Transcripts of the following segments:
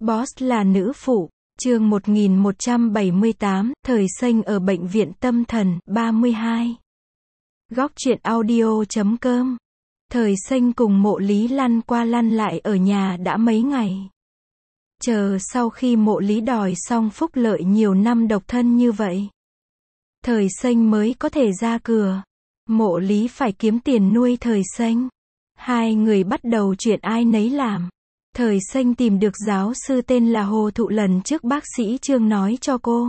Boss là nữ phụ, chương 1178, thời sinh ở bệnh viện tâm thần, 32. Góc truyện audio.com. Thời sinh cùng Mộ Lý lăn qua lăn lại ở nhà đã mấy ngày. Chờ sau khi Mộ Lý đòi xong phúc lợi nhiều năm độc thân như vậy, thời sinh mới có thể ra cửa. Mộ Lý phải kiếm tiền nuôi thời sinh. Hai người bắt đầu chuyện ai nấy làm. Thời sinh tìm được giáo sư tên là Hồ Thụ lần trước bác sĩ Trương nói cho cô.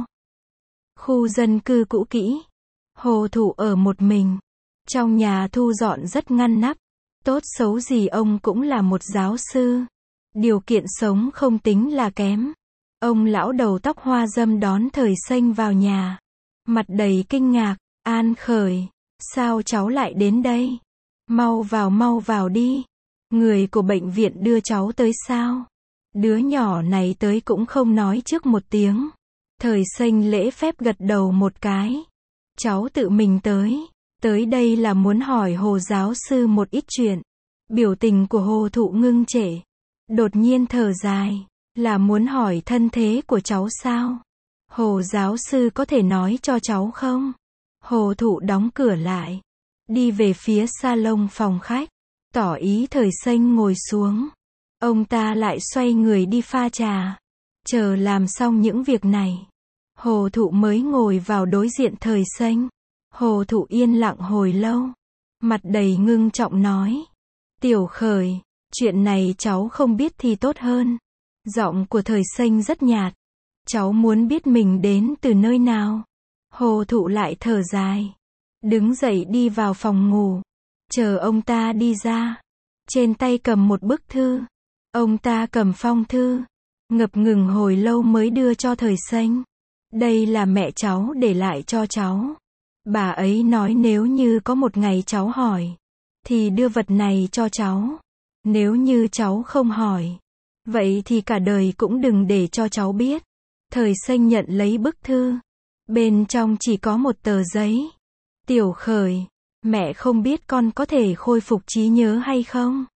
Khu dân cư cũ kỹ. Hồ Thụ ở một mình. Trong nhà thu dọn rất ngăn nắp. Tốt xấu gì ông cũng là một giáo sư. Điều kiện sống không tính là kém. Ông lão đầu tóc hoa râm đón thời sinh vào nhà. Mặt đầy kinh ngạc. An Khởi, sao cháu lại đến đây? Mau vào đi. Người của bệnh viện đưa cháu tới sao? Đứa nhỏ này tới cũng không nói trước một tiếng. Thời sinh lễ phép gật đầu một cái. Cháu tự mình tới. Tới đây là muốn hỏi Hồ giáo sư một ít chuyện. Biểu tình của Hồ Thụ ngưng trệ. Đột nhiên thở dài. Là muốn hỏi thân thế của cháu sao? Hồ giáo sư có thể nói cho cháu không? Hồ Thụ đóng cửa lại. Đi về phía salon phòng khách. Tỏ ý thời sinh ngồi xuống. Ông ta lại xoay người đi pha trà. Chờ làm xong những việc này, Hồ Thụ mới ngồi vào đối diện thời sinh. Hồ Thụ yên lặng hồi lâu. Mặt đầy ngưng trọng nói. Tiểu Khởi, chuyện này cháu không biết thì tốt hơn. Giọng của thời sinh rất nhạt. Cháu muốn biết mình đến từ nơi nào. Hồ Thụ lại thở dài. Đứng dậy đi vào phòng ngủ. Chờ ông ta đi ra. Trên tay cầm một bức thư. Ông ta cầm phong thư. Ngập ngừng hồi lâu mới đưa cho thời sinh. Đây là mẹ cháu để lại cho cháu. Bà ấy nói nếu như có một ngày cháu hỏi, thì đưa vật này cho cháu. Nếu như cháu không hỏi, vậy thì cả đời cũng đừng để cho cháu biết. Thời sinh nhận lấy bức thư. Bên trong chỉ có một tờ giấy. Tiểu Khởi, mẹ không biết con có thể khôi phục trí nhớ hay không.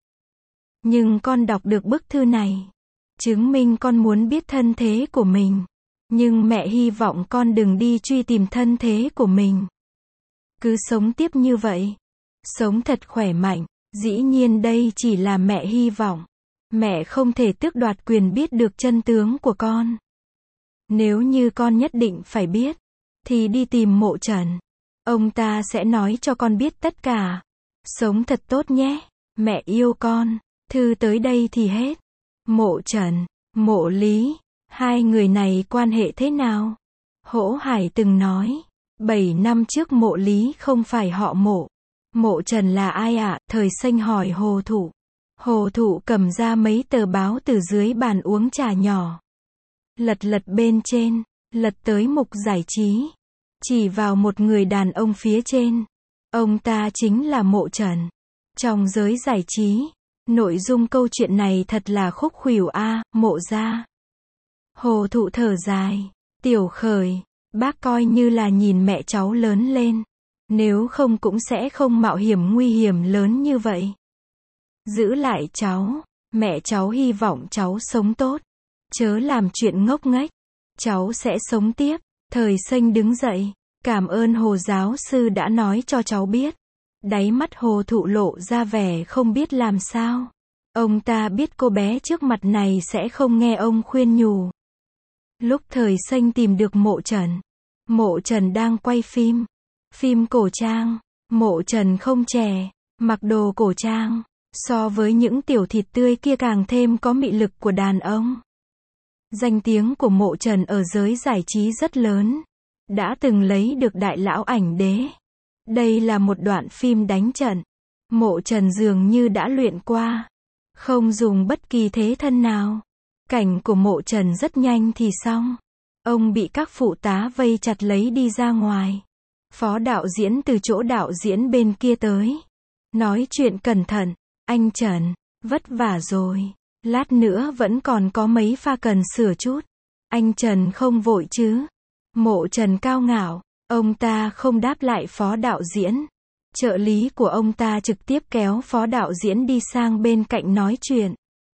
Nhưng con đọc được bức thư này. Chứng minh con muốn biết thân thế của mình. Nhưng mẹ hy vọng con đừng đi truy tìm thân thế của mình. Cứ sống tiếp như vậy. Sống thật khỏe mạnh. Dĩ nhiên đây chỉ là mẹ hy vọng. Mẹ không thể tước đoạt quyền biết được chân tướng của con. Nếu như con nhất định phải biết, thì đi tìm Mộ Trần. Ông ta sẽ nói cho con biết tất cả. Sống thật tốt nhé. Mẹ yêu con. Thư tới đây thì hết. Mộ Trần, Mộ Lý, hai người này quan hệ thế nào? Hỗ Hải từng nói. 7 năm trước Mộ Lý không phải họ Mộ. Mộ Trần là ai ạ? Thời sinh hỏi Hồ Thụ. Hồ Thụ cầm ra mấy tờ báo từ dưới bàn uống trà nhỏ. Lật bên trên. Lật tới mục giải trí. Chỉ vào một người đàn ông phía trên. Ông ta chính là Mộ Trần. Trong giới giải trí, nội dung câu chuyện này thật là khúc khuỷu a, Mộ gia. Hồ Thụ thở dài. Tiểu Khởi, bác coi như là nhìn mẹ cháu lớn lên. Nếu không cũng sẽ không mạo hiểm nguy hiểm lớn như vậy. Giữ lại cháu. Mẹ cháu hy vọng cháu sống tốt. Chớ làm chuyện ngốc nghếch. Cháu sẽ sống tiếp. Thời sinh đứng dậy. Cảm ơn Hồ giáo sư đã nói cho cháu biết. Đáy mắt Hồ Thụ lộ ra vẻ không biết làm sao. Ông ta biết cô bé trước mặt này sẽ không nghe ông khuyên nhủ. Lúc thời sinh tìm được Mộ Trần. Mộ Trần đang quay phim. Phim cổ trang. Mộ Trần không trẻ. Mặc đồ cổ trang. So với những tiểu thịt tươi kia càng thêm có mị lực của đàn ông. Danh tiếng của Mộ Trần ở giới giải trí rất lớn. Đã từng lấy được đại lão ảnh đế. Đây là một đoạn phim đánh trận. Mộ Trần dường như đã luyện qua. Không dùng bất kỳ thế thân nào. Cảnh của Mộ Trần rất nhanh thì xong. Ông bị các phụ tá vây chặt lấy đi ra ngoài. Phó đạo diễn từ chỗ đạo diễn bên kia tới. Nói chuyện cẩn thận. Anh Trần, vất vả rồi. Lát nữa vẫn còn có mấy pha cần sửa chút. Anh Trần không vội chứ? Mộ Trần cao ngạo. Ông ta không đáp lại phó đạo diễn. Trợ lý của ông ta trực tiếp kéo phó đạo diễn đi sang bên cạnh nói chuyện.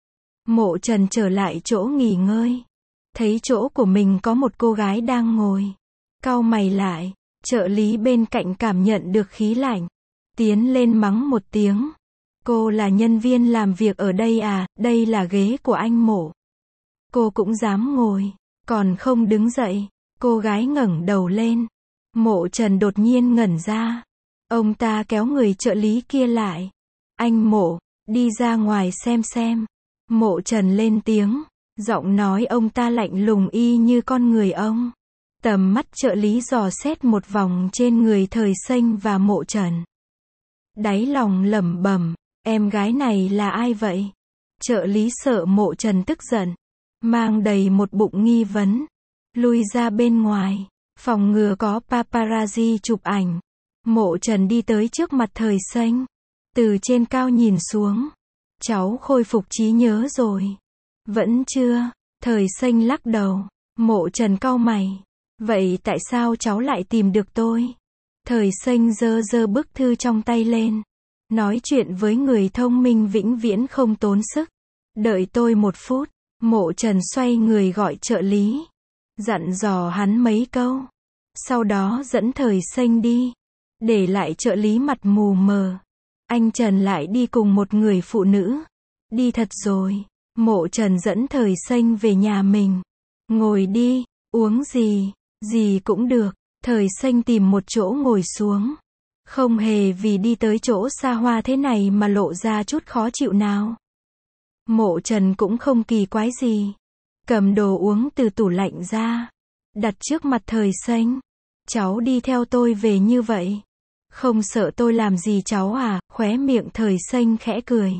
Mộ Trần trở lại chỗ nghỉ ngơi. Thấy chỗ của mình có một cô gái đang ngồi. Cau mày lại, trợ lý bên cạnh cảm nhận được khí lạnh. Tiến lên mắng một tiếng. Cô là nhân viên làm việc ở đây à, đây là ghế của anh Mộ. Cô cũng dám ngồi, còn không đứng dậy. Cô gái ngẩng đầu lên. Mộ Trần đột nhiên ngẩn ra. Ông ta kéo người trợ lý kia lại. Anh Mộ, đi ra ngoài xem. Mộ Trần lên tiếng. Giọng nói ông ta lạnh lùng y như con người ông. Tầm mắt trợ lý dò xét một vòng trên người Thời Xanh và Mộ Trần. Đáy lòng lẩm bẩm, em gái này là ai vậy? Trợ lý sợ Mộ Trần tức giận, mang đầy một bụng nghi vấn. Lui ra bên ngoài, phòng ngừa có paparazzi chụp ảnh. Mộ Trần đi tới trước mặt Thời Xanh. Từ trên cao nhìn xuống. Cháu khôi phục trí nhớ rồi. Vẫn chưa. Thời Xanh lắc đầu. Mộ Trần cau mày. Vậy tại sao cháu lại tìm được tôi? Thời Xanh giơ bức thư trong tay lên. Nói chuyện với người thông minh vĩnh viễn không tốn sức. Đợi tôi một phút. Mộ Trần xoay người gọi trợ lý. Dặn dò hắn mấy câu. Sau đó dẫn Thời Xanh đi. Để lại trợ lý mặt mù mờ. Anh Trần lại đi cùng một người phụ nữ. Đi thật rồi. Mộ Trần dẫn Thời Xanh về nhà mình. Ngồi đi, uống gì cũng được. Thời Xanh tìm một chỗ ngồi xuống. Không hề vì đi tới chỗ xa hoa thế này mà lộ ra chút khó chịu nào. Mộ Trần cũng không kỳ quái gì. Cầm đồ uống từ tủ lạnh ra. Đặt trước mặt Thời Xanh. Cháu đi theo tôi về như vậy. Không sợ tôi làm gì cháu à? Khóe miệng Thời Xanh khẽ cười.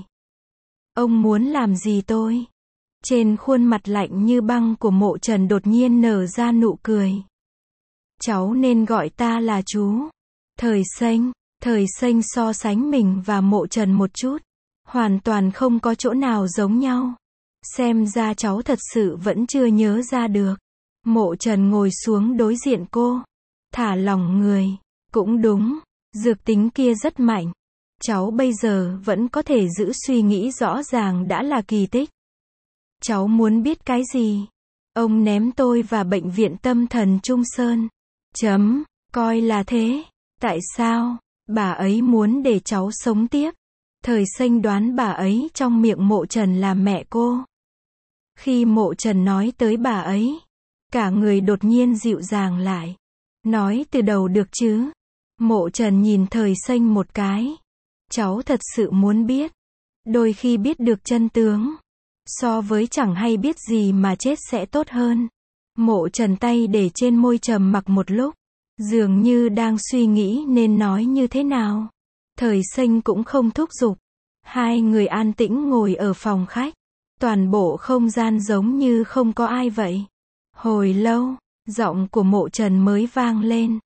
Ông muốn làm gì tôi? Trên khuôn mặt lạnh như băng của Mộ Trần đột nhiên nở ra nụ cười. Cháu nên gọi ta là chú. Thời Xanh so sánh mình và Mộ Trần một chút. Hoàn toàn không có chỗ nào giống nhau. Xem ra cháu thật sự vẫn chưa nhớ ra được. Mộ Trần ngồi xuống đối diện cô. Thả lỏng người. Cũng đúng. Dược tính kia rất mạnh. Cháu bây giờ vẫn có thể giữ suy nghĩ rõ ràng đã là kỳ tích. Cháu muốn biết cái gì? Ông ném tôi vào bệnh viện tâm thần Trung Sơn. Coi là thế. Tại sao? Bà ấy muốn để cháu sống tiếp. Thời Xanh đoán bà ấy trong miệng Mộ Trần là mẹ cô. Khi Mộ Trần nói tới bà ấy, cả người đột nhiên dịu dàng lại. Nói từ đầu được chứ? Mộ Trần nhìn Thời Xanh một cái. Cháu thật sự muốn biết. Đôi khi biết được chân tướng, so với chẳng hay biết gì mà chết sẽ tốt hơn. Mộ Trần tay để trên môi trầm mặc một lúc. Dường như đang suy nghĩ nên nói như thế nào. Thời Xanh cũng không thúc giục. Hai người an tĩnh ngồi ở phòng khách. Toàn bộ không gian giống như không có ai vậy. Hồi lâu, giọng của Mộ Trần mới vang lên.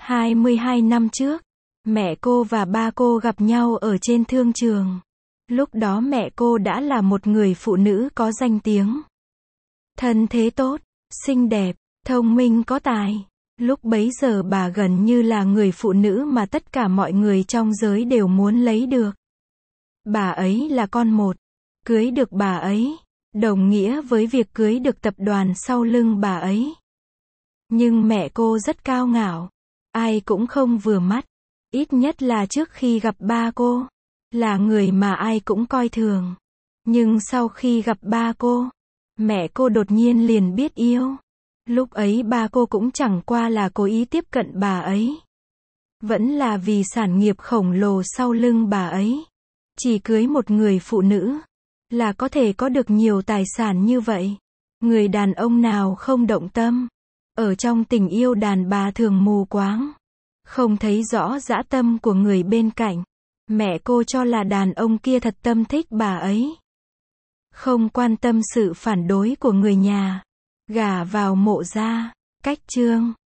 22 năm trước, mẹ cô và ba cô gặp nhau ở trên thương trường. Lúc đó mẹ cô đã là một người phụ nữ có danh tiếng. Thân thế tốt, xinh đẹp, thông minh có tài. Lúc bấy giờ bà gần như là người phụ nữ mà tất cả mọi người trong giới đều muốn lấy được. Bà ấy là con một. Cưới được bà ấy, đồng nghĩa với việc cưới được tập đoàn sau lưng bà ấy. Nhưng mẹ cô rất cao ngạo. Ai cũng không vừa mắt. Ít nhất là trước khi gặp ba cô. Là người mà ai cũng coi thường. Nhưng sau khi gặp ba cô, mẹ cô đột nhiên liền biết yêu. Lúc ấy ba cô cũng chẳng qua là cố ý tiếp cận bà ấy. Vẫn là vì sản nghiệp khổng lồ sau lưng bà ấy. Chỉ cưới một người phụ nữ là có thể có được nhiều tài sản như vậy. Người đàn ông nào không động tâm. Ở trong tình yêu đàn bà thường mù quáng. Không thấy rõ dã tâm của người bên cạnh. Mẹ cô cho là đàn ông kia thật tâm thích bà ấy. Không quan tâm sự phản đối của người nhà. Gả vào Mộ gia. Cách chương